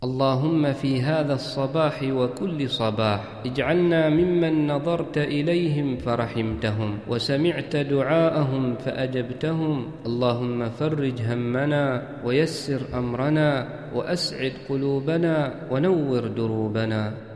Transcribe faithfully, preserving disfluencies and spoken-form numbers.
اللهم في هذا الصباح وكل صباح اجعلنا ممن نظرت إليهم فرحمتهم وسمعت دعاءهم فأجبتهم. اللهم فرج همنا ويسر أمرنا وأسعد قلوبنا ونور دروبنا.